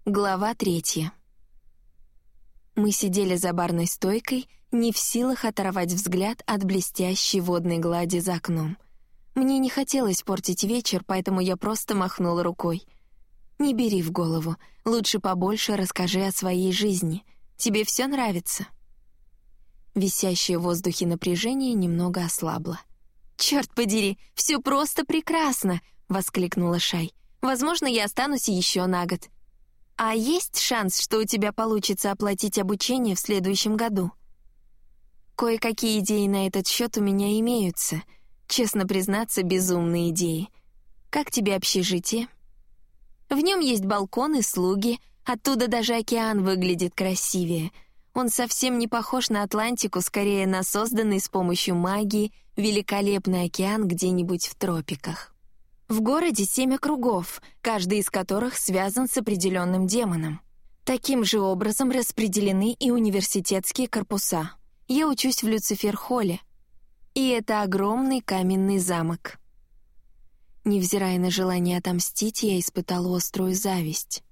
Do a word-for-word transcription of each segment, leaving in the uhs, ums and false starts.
Глава третья. Мы сидели за барной стойкой, не в силах оторвать взгляд от блестящей водной глади за окном. Мне не хотелось портить вечер, поэтому я просто махнула рукой. «Не бери в голову, лучше побольше расскажи о своей жизни. Тебе все нравится?» Висящее в воздухе напряжение немного ослабло. «Черт подери, все просто прекрасно!» — воскликнула Шай. «Возможно, я останусь еще на год. А есть шанс, что у тебя получится оплатить обучение в следующем году?» Кое-какие идеи на этот счет у меня имеются. Честно признаться, безумные идеи. Как тебе общежитие? В нем есть балкон и слуги, оттуда даже океан выглядит красивее. Он совсем не похож на Атлантику, скорее на созданный с помощью магии великолепный океан где-нибудь в тропиках. В городе семь округов, каждый из которых связан с определенным демоном. Таким же образом распределены и университетские корпуса. Я учусь в Люцифер-Холле, и это огромный каменный замок. Невзирая на желание отомстить, я испытала острую зависть.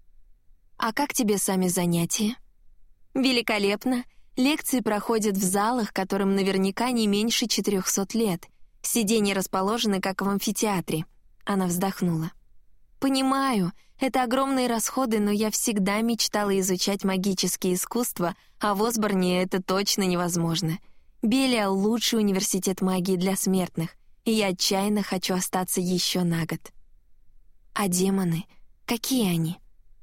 «А как тебе сами занятия?» «Великолепно. Лекции проходят в залах, которым наверняка не меньше четырехсот лет. Сиденья расположены, как в амфитеатре». Она вздохнула. «Понимаю, это огромные расходы, но я всегда мечтала изучать магические искусства, а в Осборне это точно невозможно. Белиал — лучший университет магии для смертных, и я отчаянно хочу остаться еще на год». «А демоны? Какие они?»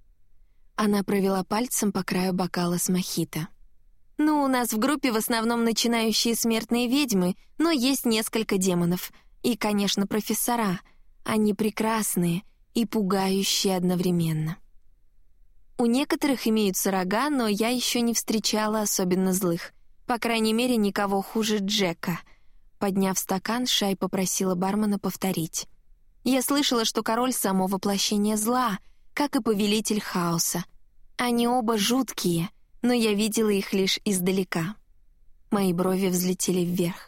Она провела пальцем по краю бокала с мохито. «Ну, у нас в группе в основном начинающие смертные ведьмы, но есть несколько демонов. И, конечно, профессора. Они прекрасные и пугающие одновременно. У некоторых имеются рога, но я еще не встречала особенно злых. По крайней мере, никого хуже Джека». Подняв стакан, Шай попросила бармена повторить. «Я слышала, что король — само воплощение зла, как и повелитель хаоса. Они оба жуткие, но я видела их лишь издалека». Мои брови взлетели вверх.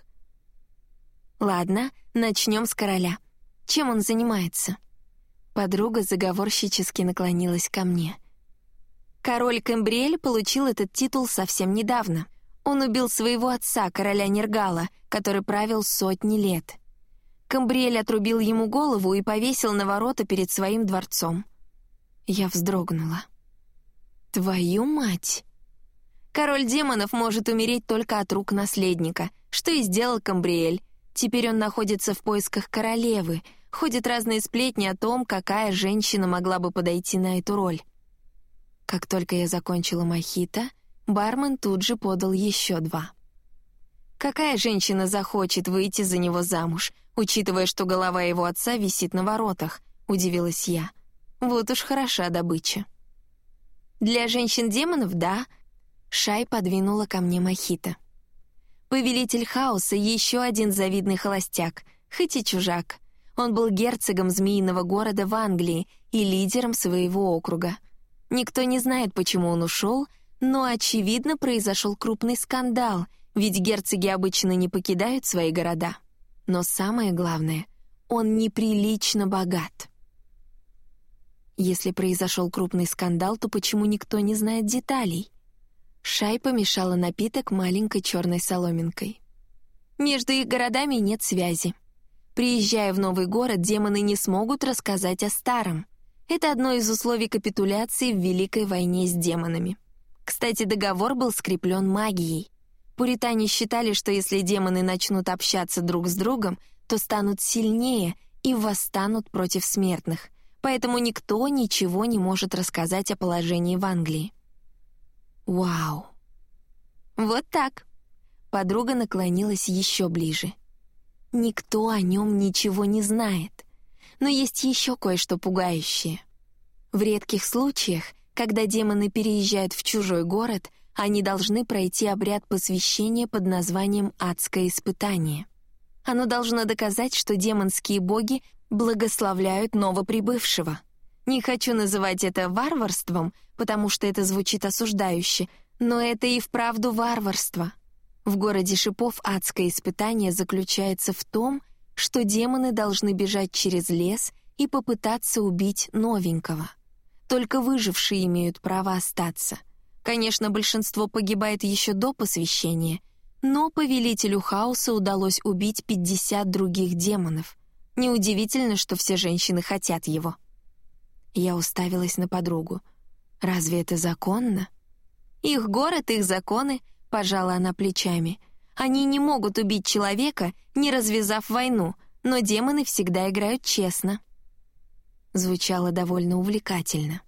«Ладно, начнем с короля. Чем он занимается?» Подруга заговорщически наклонилась ко мне. «Король Камбриэль получил этот титул совсем недавно. Он убил своего отца, короля Нергала, который правил сотни лет. Камбриэль отрубил ему голову и повесил на ворота перед своим дворцом». Я вздрогнула. «Твою мать!» Король демонов может умереть только от рук наследника, что и сделал Камбриэль. Теперь он находится в поисках королевы. Ходят разные сплетни о том, какая женщина могла бы подойти на эту роль. Как только я закончила мохито, бармен тут же подал еще два. Какая женщина захочет выйти за него замуж, учитывая, что голова его отца висит на воротах, удивилась я. Вот уж хороша добыча. Для женщин-демонов — да. Шай подвинула ко мне мохито. Повелитель хаоса — еще один завидный холостяк, хоть и чужак. Он был герцогом Змеиного города в Англии и лидером своего округа. Никто не знает, почему он ушел, но, очевидно, произошел крупный скандал, ведь герцоги обычно не покидают свои города. Но самое главное — он неприлично богат. Если произошел крупный скандал, то почему никто не знает деталей? Шай помешала напиток маленькой черной соломинкой. Между их городами нет связи. Приезжая в новый город, демоны не смогут рассказать о старом. Это одно из условий капитуляции в Великой войне с демонами. Кстати, договор был скреплен магией. Пуритане считали, что если демоны начнут общаться друг с другом, то станут сильнее и восстанут против смертных. Поэтому никто ничего не может рассказать о положении в Англии. «Вау!» «Вот так!» Подруга наклонилась еще ближе. «Никто о нем ничего не знает. Но есть еще кое-что пугающее. В редких случаях, когда демоны переезжают в чужой город, они должны пройти обряд посвящения под названием «Адское испытание». Оно должно доказать, что демонские боги благословляют новоприбывшего. Не хочу называть это варварством, потому что это звучит осуждающе, но это и вправду варварство. В городе шипов адское испытание заключается в том, что демоны должны бежать через лес и попытаться убить новенького. Только выжившие имеют право остаться. Конечно, большинство погибает еще до посвящения, но повелителю хаоса удалось убить пятьдесят других демонов. Неудивительно, что все женщины хотят его. Я уставилась на подругу. Разве это законно? Их город, их законы, пожала она плечами. Они не могут убить человека, не развязав войну, но демоны всегда играют честно. Звучало довольно увлекательно.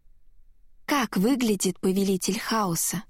Как выглядит повелитель хаоса?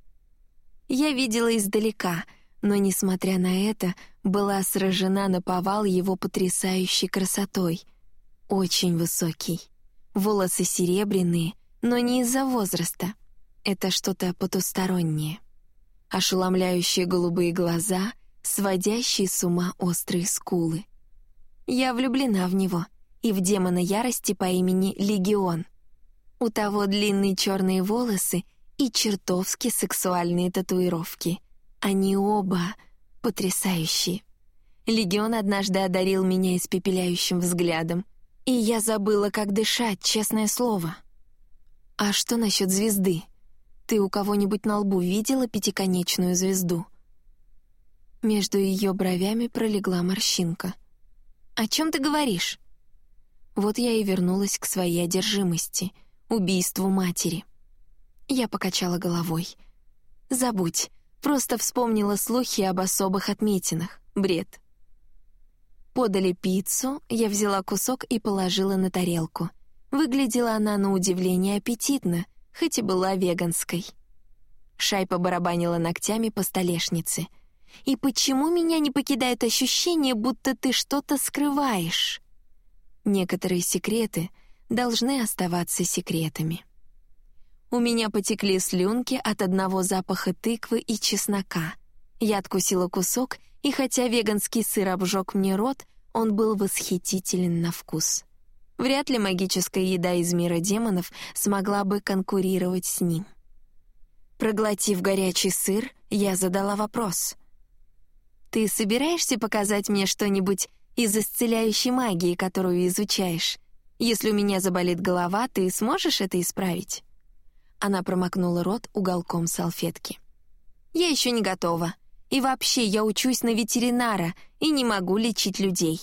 Я видела издалека, но, несмотря на это, была сражена наповал его потрясающей красотой. Очень высокий. Волосы серебряные, но не из-за возраста. Это что-то потустороннее. Ошеломляющие голубые глаза, сводящие с ума острые скулы. Я влюблена в него и в демона ярости по имени Легион. У того длинные черные волосы и чертовски сексуальные татуировки. Они оба потрясающие. Легион однажды одарил меня испепеляющим взглядом, и я забыла, как дышать, честное слово. А что насчет звезды? Ты у кого-нибудь на лбу видела пятиконечную звезду? Между ее бровями пролегла морщинка. «О чем ты говоришь?» Вот я и вернулась к своей одержимости, убийству матери. Я покачала головой. «Забудь, просто вспомнила слухи об особых отметинах. Бред». Подали пиццу, я взяла кусок и положила на тарелку. Выглядела она на удивление аппетитно, хоть и была веганской. Шай побарабанила ногтями по столешнице. «И почему меня не покидает ощущение, будто ты что-то скрываешь?» Некоторые секреты должны оставаться секретами. У меня потекли слюнки от одного запаха тыквы и чеснока. Я откусила кусок, и хотя веганский сыр обжег мне рот, он был восхитителен на вкус. Вряд ли магическая еда из мира демонов смогла бы конкурировать с ним. Проглотив горячий сыр, я задала вопрос. «Ты собираешься показать мне что-нибудь из исцеляющей магии, которую изучаешь? Если у меня заболит голова, ты сможешь это исправить?» Она промокнула рот уголком салфетки. «Я еще не готова. И вообще, я учусь на ветеринара и не могу лечить людей».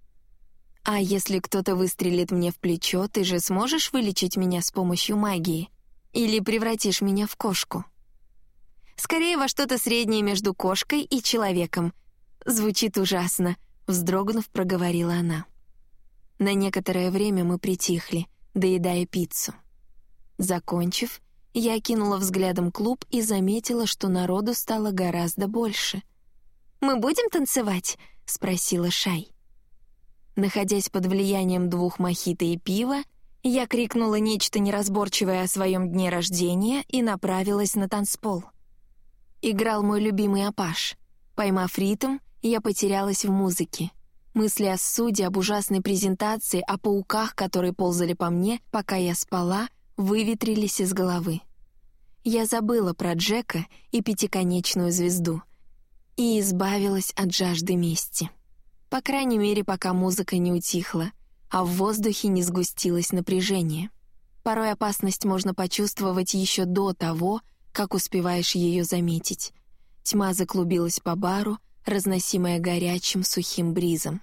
«А если кто-то выстрелит мне в плечо, ты же сможешь вылечить меня с помощью магии? Или превратишь меня в кошку?» «Скорее во что-то среднее между кошкой и человеком. Звучит ужасно», — вздрогнув, проговорила она. На некоторое время мы притихли, доедая пиццу. Закончив, я окинула взглядом клуб и заметила, что народу стало гораздо больше. «Мы будем танцевать?» — спросила Шай. Находясь под влиянием двух мохито и пива, я крикнула нечто неразборчивое о своем дне рождения и направилась на танцпол. Играл мой любимый Апаш. Поймав ритм, я потерялась в музыке. Мысли о суде, об ужасной презентации, о пауках, которые ползали по мне, пока я спала, выветрились из головы. Я забыла про Джека и пятиконечную звезду и избавилась от жажды мести. По крайней мере, пока музыка не утихла, а в воздухе не сгустилось напряжение. Порой опасность можно почувствовать еще до того, как успеваешь ее заметить. Тьма заклубилась по бару, разносимая горячим сухим бризом.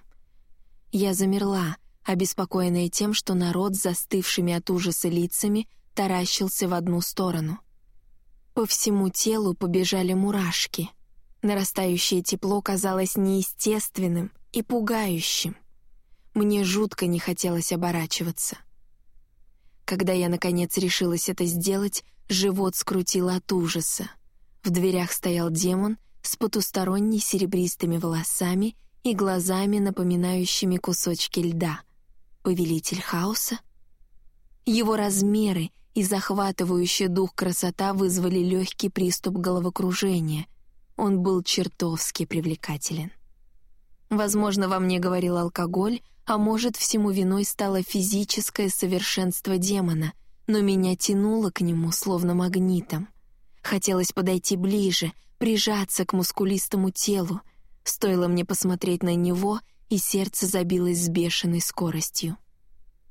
Я замерла, обеспокоенная тем, что народ с застывшими от ужаса лицами таращился в одну сторону. По всему телу побежали мурашки. Нарастающее тепло казалось неестественным и пугающим. Мне жутко не хотелось оборачиваться. Когда я, наконец, решилась это сделать, живот скрутило от ужаса. В дверях стоял демон с потусторонней серебристыми волосами и глазами, напоминающими кусочки льда. Повелитель хаоса? Его размеры и захватывающий дух красота вызвали легкий приступ головокружения. Он был чертовски привлекателен. Возможно, во мне говорил алкоголь, а может, всему виной стало физическое совершенство демона, но меня тянуло к нему словно магнитом. Хотелось подойти ближе, прижаться к мускулистому телу. Стоило мне посмотреть на него, и сердце забилось с бешеной скоростью.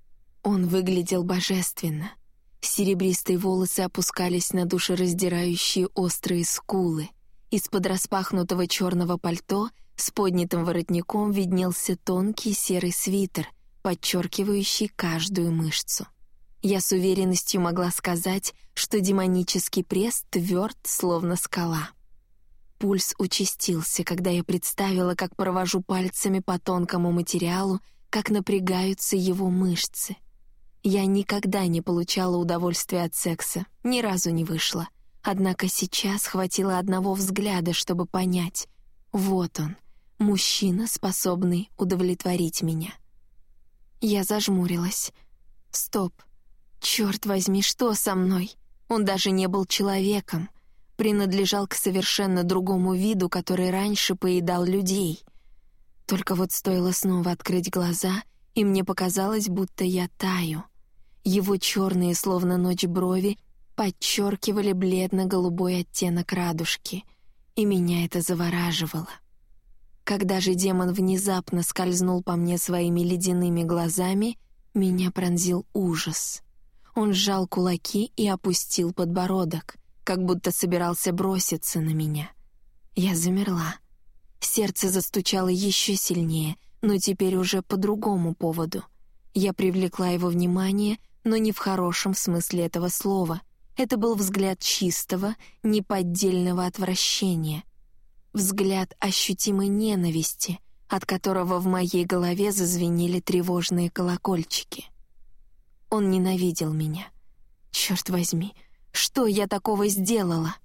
Он выглядел божественно. Серебристые волосы опускались на душераздирающие острые скулы. Из-под распахнутого черного пальто с поднятым воротником виднелся тонкий серый свитер, подчеркивающий каждую мышцу. Я с уверенностью могла сказать, что демонический пресс тверд, словно скала. Пульс участился, когда я представила, как провожу пальцами по тонкому материалу, как напрягаются его мышцы. Я никогда не получала удовольствия от секса, ни разу не вышла. Однако сейчас хватило одного взгляда, чтобы понять. Вот он, мужчина, способный удовлетворить меня. Я зажмурилась. Стоп. Черт возьми, что со мной? Он даже не был человеком. Принадлежал к совершенно другому виду, который раньше поедал людей. Только вот стоило снова открыть глаза, и мне показалось, будто я таю. Его черные, словно ночь, брови подчеркивали бледно-голубой оттенок радужки, и меня это завораживало. Когда же демон внезапно скользнул по мне своими ледяными глазами, меня пронзил ужас. Он сжал кулаки и опустил подбородок, как будто собирался броситься на меня. Я замерла. Сердце застучало еще сильнее, но теперь уже по другому поводу. Я привлекла его внимание, но не в хорошем смысле этого слова. Это был взгляд чистого, неподдельного отвращения. Взгляд ощутимой ненависти, от которого в моей голове зазвенели тревожные колокольчики. Он ненавидел меня. Черт возьми, что я такого сделала?